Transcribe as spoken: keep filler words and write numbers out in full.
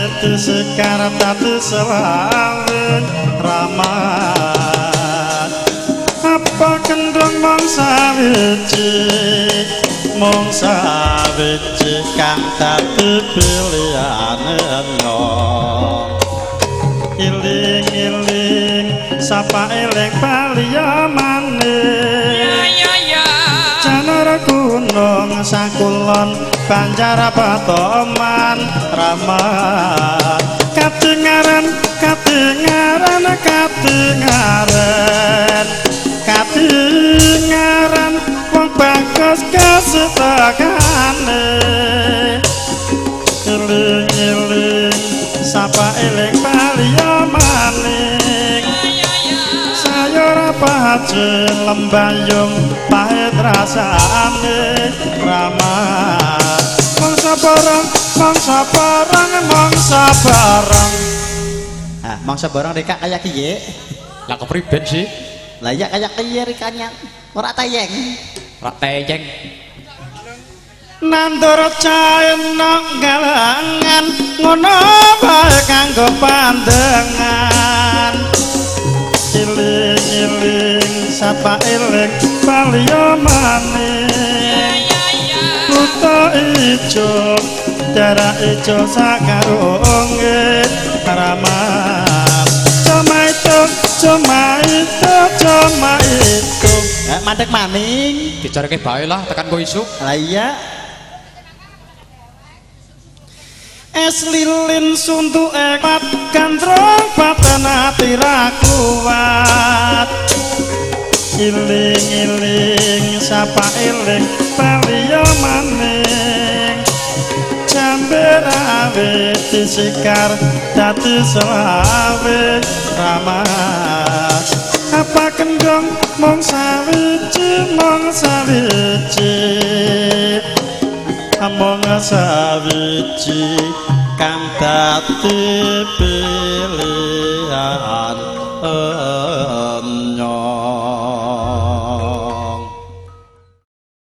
wit sekar dadi selawe ramat apa kendhong mong sawiji mong sawiji kang dadi pilihane iling-iling sapa eling baliya maning janara gunung sakulon banjar patoman ramat kadengaran kadengaran kadengaran kadengaran wong bagus kesetakane iling-iling sapa eling baliya maning sayur paje lembayung pahit rasane ramat mangsa barang mangsa barang mangsa barang ah mangsa barang reka kayak kiye lah kepriben sih lah ya kayak kiye rekanya ora tayeng ora tayeng nandur caen nang galangan ngono bae kanggo pandengan iling-iling sapa eling baliya maning kuta ijo daerah ijo sakarunge ramat cuma itu cuma itu cuma itu eh mandek maning dicareke bae lah tekan kok isuk lah iya es lilin suntuk ekat gandrong badan hati ra kuat iling-iling sapa eling baliya maning jamber awit disikar dadi selawe ramat apa kendhong mong sawiji mong sawiji among sawiji kang dadi pilihan